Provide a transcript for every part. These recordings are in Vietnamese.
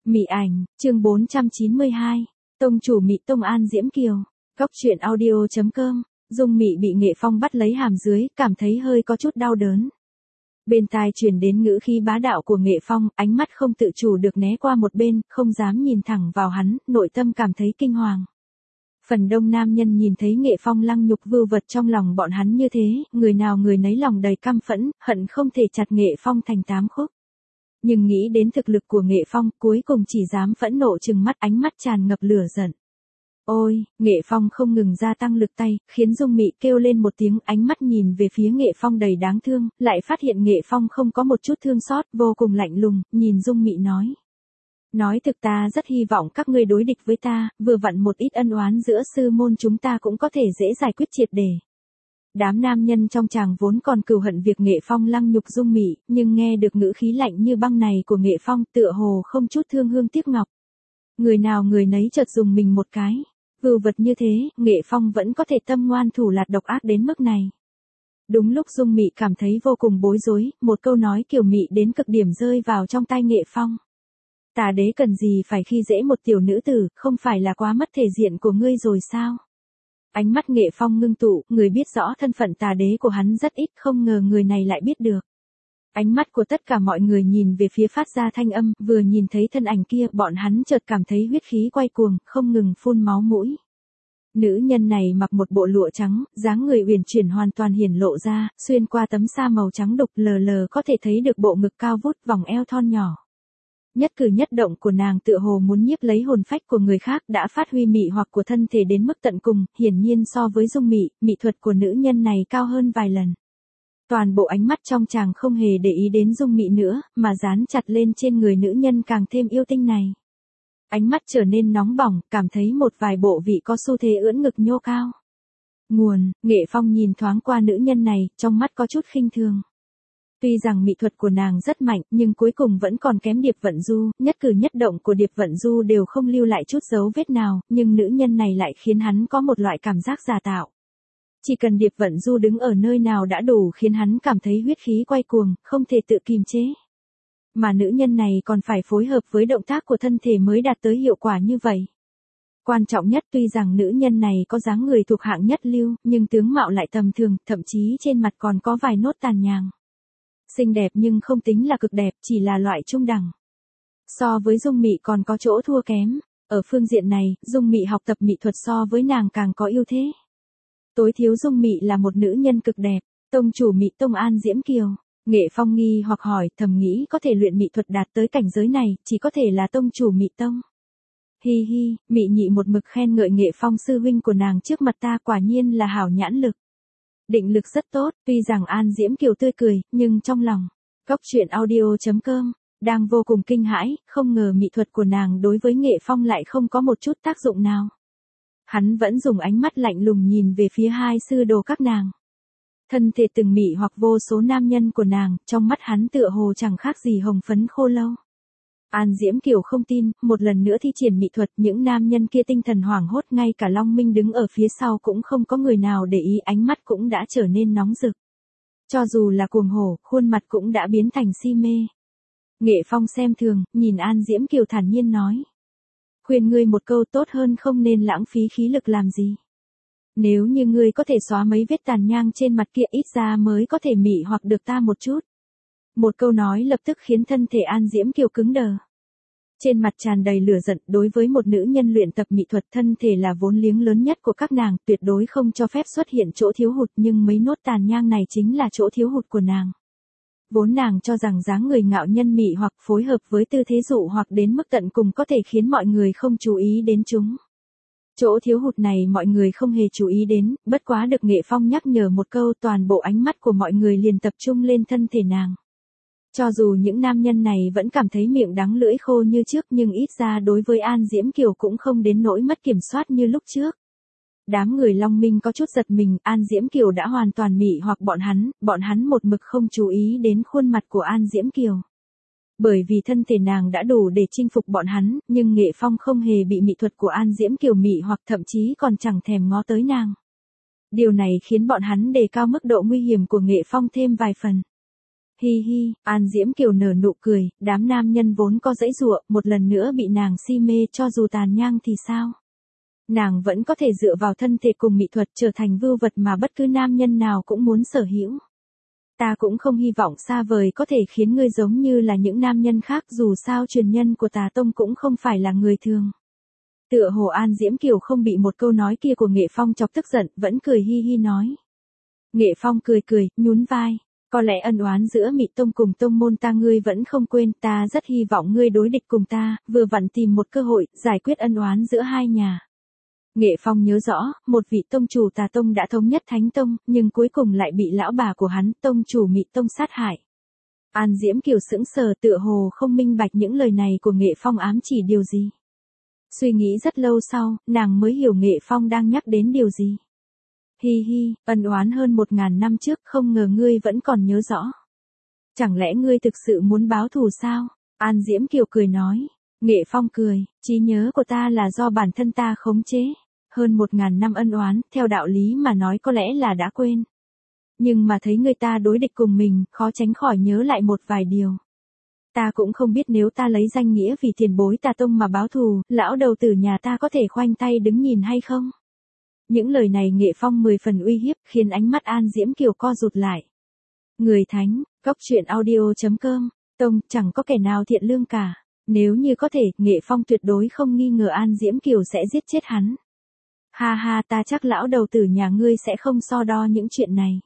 Mị ảnh, chương 492. Tông chủ Mị Tông An Diễm Kiều. Góc truyện audio.com. Dung Mị bị Nghệ Phong bắt lấy hàm dưới, cảm thấy hơi có chút đau đớn. Bên tai truyền đến ngữ khí bá đạo của Nghệ Phong, ánh mắt không tự chủ được né qua một bên, không dám nhìn thẳng vào hắn, nội tâm cảm thấy kinh hoàng. Phần đông nam nhân nhìn thấy Nghệ Phong lăng nhục vưu vật trong lòng bọn hắn như thế, người nào người nấy lòng đầy căm phẫn, hận không thể chặt Nghệ Phong thành 8 khúc. Nhưng nghĩ đến thực lực của Nghệ Phong, cuối cùng chỉ dám phẫn nộ trừng mắt, ánh mắt tràn ngập lửa giận. Ôi, Nghệ Phong không ngừng gia tăng lực tay, khiến Dung Mị kêu lên một tiếng, ánh mắt nhìn về phía Nghệ Phong đầy đáng thương, lại phát hiện Nghệ Phong không có một chút thương xót, vô cùng lạnh lùng, nhìn Dung Mị nói. Nói thực ta rất hy vọng các ngươi đối địch với ta, vừa vặn một ít ân oán giữa sư môn chúng ta cũng có thể dễ giải quyết triệt để. Đám nam nhân trong tràng vốn còn cừu hận việc Nghệ Phong lăng nhục Dung Mị, nhưng nghe được ngữ khí lạnh như băng này của Nghệ Phong tựa hồ không chút thương hương tiếc ngọc. Người nào người nấy chợt dùng mình một cái. Vưu vật như thế, Nghệ Phong vẫn có thể tâm ngoan thủ lạt độc ác đến mức này. Đúng lúc Dung Mị cảm thấy vô cùng bối rối, một câu nói kiều mị đến cực điểm rơi vào trong tai Nghệ Phong. Tà đế cần gì phải khi dễ một tiểu nữ tử, không phải là quá mất thể diện của ngươi rồi sao? Ánh mắt Nghệ Phong ngưng tụ, người biết rõ thân phận tà đế của hắn rất ít, không ngờ người này lại biết được. Ánh mắt của tất cả mọi người nhìn về phía phát ra thanh âm, vừa nhìn thấy thân ảnh kia, bọn hắn chợt cảm thấy huyết khí quay cuồng, không ngừng phun máu mũi. Nữ nhân này mặc một bộ lụa trắng, dáng người uyển chuyển hoàn toàn hiển lộ ra, xuyên qua tấm sa màu trắng đục lờ lờ có thể thấy được bộ ngực cao vút, vòng eo thon nhỏ. Nhất cử nhất động của nàng tựa hồ muốn nhiếp lấy hồn phách của người khác, đã phát huy mị hoặc của thân thể đến mức tận cùng, hiển nhiên so với Dung Mị, mỹ thuật của nữ nhân này cao hơn vài lần. Toàn bộ ánh mắt trong chàng không hề để ý đến Dung Mị nữa, mà dán chặt lên trên người nữ nhân càng thêm yêu tinh này. Ánh mắt trở nên nóng bỏng, cảm thấy một vài bộ vị có xu thế ưỡn ngực nhô cao. Nguồn, Nghệ Phong nhìn thoáng qua nữ nhân này, trong mắt có chút khinh thường. Tuy rằng mỹ thuật của nàng rất mạnh, nhưng cuối cùng vẫn còn kém Điệp Vận Du, nhất cử nhất động của Điệp Vận Du đều không lưu lại chút dấu vết nào, nhưng nữ nhân này lại khiến hắn có một loại cảm giác giả tạo. Chỉ cần Điệp Vận Du đứng ở nơi nào đã đủ khiến hắn cảm thấy huyết khí quay cuồng, không thể tự kiềm chế. Mà nữ nhân này còn phải phối hợp với động tác của thân thể mới đạt tới hiệu quả như vậy. Quan trọng nhất tuy rằng nữ nhân này có dáng người thuộc hạng nhất lưu, nhưng tướng mạo lại tầm thường, thậm chí trên mặt còn có vài nốt tàn nhang. Xinh đẹp nhưng không tính là cực đẹp, chỉ là loại trung đẳng. So với Dung Mị còn có chỗ thua kém. Ở phương diện này, Dung Mị học tập mỹ thuật so với nàng càng có ưu thế. Tối thiếu Dung Mị là một nữ nhân cực đẹp. Tông chủ Mị Tông An Diễm Kiều. Nghệ Phong nghi hoặc hỏi, thầm nghĩ có thể luyện mỹ thuật đạt tới cảnh giới này, chỉ có thể là tông chủ Mị Tông. Hi hi, Mị nhị một mực khen ngợi Nghệ Phong sư huynh của nàng trước mặt ta, quả nhiên là hảo nhãn lực. Định lực rất tốt, tuy rằng An Diễm Kiều tươi cười, nhưng trong lòng, góc truyện audio.com, đang vô cùng kinh hãi, không ngờ mỹ thuật của nàng đối với Nghệ Phong lại không có một chút tác dụng nào. Hắn vẫn dùng ánh mắt lạnh lùng nhìn về phía hai sư đồ các nàng. Thân thể từng mị hoặc vô số nam nhân của nàng, trong mắt hắn tựa hồ chẳng khác gì hồng phấn khô lâu. An Diễm Kiều không tin, một lần nữa thi triển mỹ thuật, những nam nhân kia tinh thần hoảng hốt, ngay cả Long Minh đứng ở phía sau cũng không có người nào để ý, ánh mắt cũng đã trở nên nóng rực. Cho dù là cuồng hổ, khuôn mặt cũng đã biến thành si mê. Nghệ Phong xem thường, nhìn An Diễm Kiều thản nhiên nói. Khuyên ngươi một câu, tốt hơn không nên lãng phí khí lực làm gì. Nếu như ngươi có thể xóa mấy vết tàn nhang trên mặt kia, ít ra mới có thể mị hoặc được ta một chút. Một câu nói lập tức khiến thân thể An Diễm Kiều cứng đờ. Trên mặt tràn đầy lửa giận, đối với một nữ nhân luyện tập mỹ thuật, thân thể là vốn liếng lớn nhất của các nàng, tuyệt đối không cho phép xuất hiện chỗ thiếu hụt, nhưng mấy nốt tàn nhang này chính là chỗ thiếu hụt của nàng. Vốn nàng cho rằng dáng người ngạo nhân mị hoặc phối hợp với tư thế dụ hoặc đến mức tận cùng có thể khiến mọi người không chú ý đến chúng. Chỗ thiếu hụt này mọi người không hề chú ý đến, bất quá được Nghệ Phong nhắc nhở một câu, toàn bộ ánh mắt của mọi người liền tập trung lên thân thể nàng. Cho dù những nam nhân này vẫn cảm thấy miệng đắng lưỡi khô như trước, nhưng ít ra đối với An Diễm Kiều cũng không đến nỗi mất kiểm soát như lúc trước. Đám người Long Minh có chút giật mình, An Diễm Kiều đã hoàn toàn mị hoặc bọn hắn một mực không chú ý đến khuôn mặt của An Diễm Kiều. Bởi vì thân thể nàng đã đủ để chinh phục bọn hắn, nhưng Nghệ Phong không hề bị mỹ thuật của An Diễm Kiều mị hoặc, thậm chí còn chẳng thèm ngó tới nàng. Điều này khiến bọn hắn đề cao mức độ nguy hiểm của Nghệ Phong thêm vài phần. Hi hi, An Diễm Kiều nở nụ cười, đám nam nhân vốn có giãy giụa, một lần nữa bị nàng si mê cho dù tàn nhang thì sao? Nàng vẫn có thể dựa vào thân thể cùng mỹ thuật trở thành vưu vật mà bất cứ nam nhân nào cũng muốn sở hữu. Ta cũng không hy vọng xa vời có thể khiến ngươi giống như là những nam nhân khác, dù sao truyền nhân của Tà Tông cũng không phải là người thường. Tựa hồ An Diễm Kiều không bị một câu nói kia của Nghệ Phong chọc tức giận, vẫn cười hi hi nói. Nghệ Phong cười cười, nhún vai. Có lẽ ân oán giữa Mị Tông cùng tông môn ta ngươi vẫn không quên, ta rất hy vọng ngươi đối địch cùng ta, vừa vặn tìm một cơ hội, giải quyết ân oán giữa hai nhà. Nghệ Phong nhớ rõ, một vị tông chủ Tà Tông đã thống nhất Thánh Tông, nhưng cuối cùng lại bị lão bà của hắn, tông chủ Mị Tông sát hại. An Diễm Kiều sững sờ, tựa hồ không minh bạch những lời này của Nghệ Phong ám chỉ điều gì. Suy nghĩ rất lâu sau, nàng mới hiểu Nghệ Phong đang nhắc đến điều gì. Hi hi, ân oán hơn 1000 năm trước, không ngờ ngươi vẫn còn nhớ rõ. Chẳng lẽ ngươi thực sự muốn báo thù sao? An Diễm Kiều cười nói. Nghệ Phong cười, trí nhớ của ta là do bản thân ta khống chế. Hơn 1000 năm ân oán, theo đạo lý mà nói có lẽ là đã quên. Nhưng mà thấy người ta đối địch cùng mình, khó tránh khỏi nhớ lại một vài điều. Ta cũng không biết nếu ta lấy danh nghĩa vì tiền bối Tà Tông mà báo thù, lão đầu tử nhà ta có thể khoanh tay đứng nhìn hay không? Những lời này Nghệ Phong 10 phần uy hiếp, khiến ánh mắt An Diễm Kiều co rụt lại. Người thánh, Cốc Truyện Audio.com, Tông, chẳng có kẻ nào thiện lương cả. Nếu như có thể, Nghệ Phong tuyệt đối không nghi ngờ An Diễm Kiều sẽ giết chết hắn. Ha ha, ta chắc lão đầu tử nhà ngươi sẽ không so đo những chuyện này.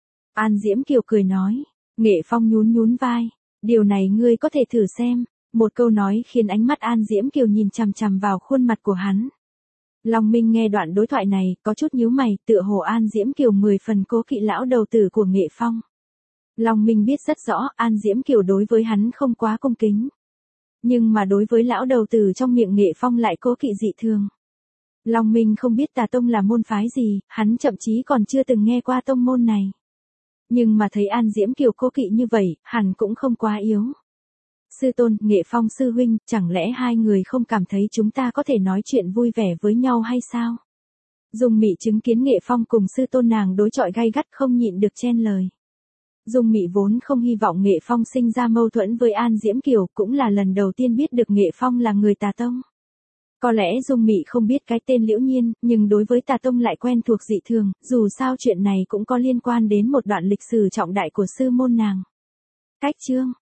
An Diễm Kiều cười nói. Nghệ Phong nhún vai. Điều này ngươi có thể thử xem. Một câu nói khiến ánh mắt An Diễm Kiều nhìn chằm chằm vào khuôn mặt của hắn. Long Minh nghe đoạn đối thoại này, có chút nhíu mày, tựa hồ An Diễm Kiều 10 phần cố kỵ lão đầu tử của Nghệ Phong. Long Minh biết rất rõ, An Diễm Kiều đối với hắn không quá cung kính. Nhưng mà đối với lão đầu tử trong miệng Nghệ Phong lại cố kỵ dị thường. Long Minh không biết Tà Tông là môn phái gì, hắn thậm chí còn chưa từng nghe qua tông môn này. Nhưng mà thấy An Diễm Kiều cố kỵ như vậy, hẳn cũng không quá yếu. Sư tôn, Nghệ Phong sư huynh, chẳng lẽ hai người không cảm thấy chúng ta có thể nói chuyện vui vẻ với nhau hay sao? Dung Mị chứng kiến Nghệ Phong cùng sư tôn nàng đối chọi gay gắt không nhịn được chen lời. Dung Mị vốn không hy vọng Nghệ Phong sinh ra mâu thuẫn với An Diễm Kiều, cũng là lần đầu tiên biết được Nghệ Phong là người Tà Tông. Có lẽ Dung Mị không biết cái tên Liễu Nhiên, nhưng đối với Tà Tông lại quen thuộc dị thường, dù sao chuyện này cũng có liên quan đến một đoạn lịch sử trọng đại của sư môn nàng. Cách chương